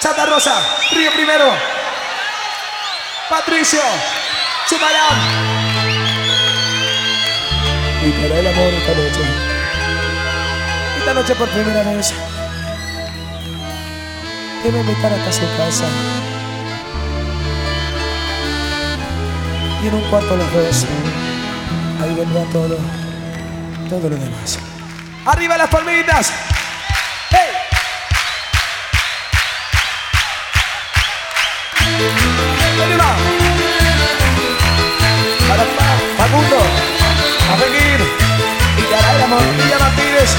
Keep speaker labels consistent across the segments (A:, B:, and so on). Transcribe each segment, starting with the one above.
A: Santa Rosa, Río Primero, Patricio, Chumarán. Y te hará el amor esta noche. Esta noche por primera vez te voy a invitar hasta su casa. Y en un cuarto los dos, ahí vendrá todo lo demás. ¡Arriba las palmitas! ¡Hey! ¡Arriba! Para Facundo, a venir. Y caray, la Morilla Martínez.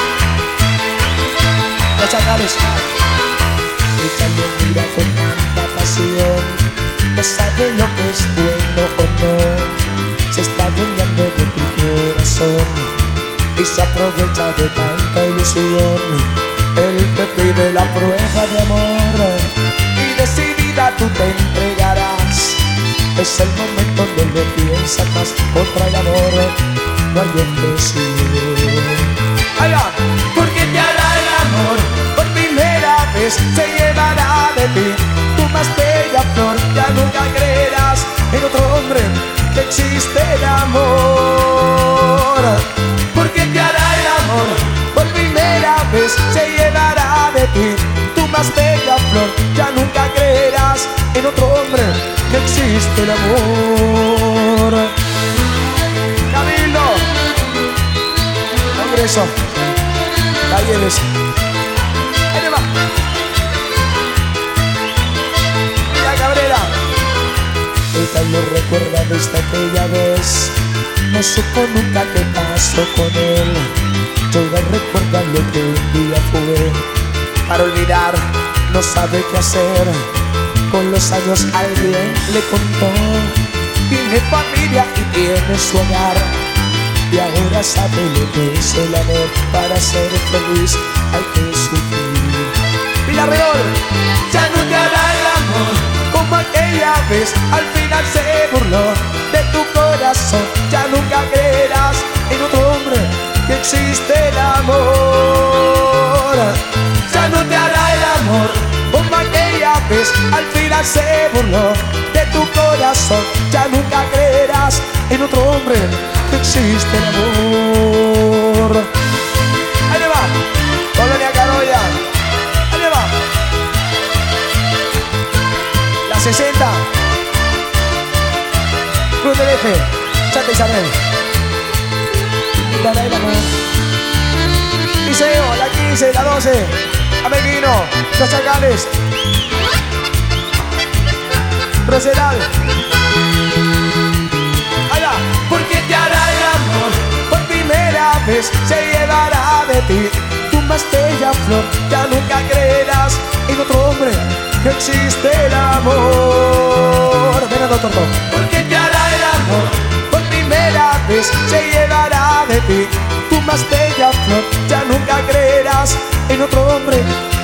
A: Los Chacales. Y también mira con tanta pasión. No sabe lo que es bueno o no. Se está adueñando de tu corazón y se aprovecha de tanta ilusión. Él te pide la prueba de amor y decidida tú te entregarás. Es el momento donde piensas más contra el amor. No hay objeción. Allá, porque te hará el amor por primera vez. Se llevará de ti tu más bella flor. Ya nunca creerás en otro hombre que existe el amor. Porque te hará el amor por primera vez. Se llevará de ti tu más bella flor. Ya nunca creerás en otro hombre que existe el amor. Cabildo, Congreso, Talleres. Ahí le va. Mira Cabrera. Ella lo recuerda desde aquella vez. No supo nunca qué pasó con él. Todas recuerdan lo que un día fue. Para olvidar no sabe qué hacer. Con los años alguien le contó. Tiene familia y tiene su hogar. Y ahora sabe lo que es el amor. Para ser feliz hay que sufrir. Villarreal, ya no te hará el amor como aquella vez. Al final se burló de tu corazón. Ya nunca creerás en otro hombre que existe el amor. Ya no te hará el amor como aquella vez. Al final se burló de tu corazón. Ya nunca creerás en otro hombre que existe el amor. Ahí le va, Colonia Carolla. Ahí le va. La 60. Cruz del Eje, Santa Isabel. La del amor. Liceo, la 15, la 12. Ameguino, Los Chacales. Rosedal. Allá, porque te hará el amor por primera vez. Se llevará de ti tu más bella flor. Ya nunca creerás en otro hombre que existe el amor. Ven a doctor. Porque te hará el amor por primera vez. Se llevará de ti tu más bella flor. Ya nunca creerás en otro hombre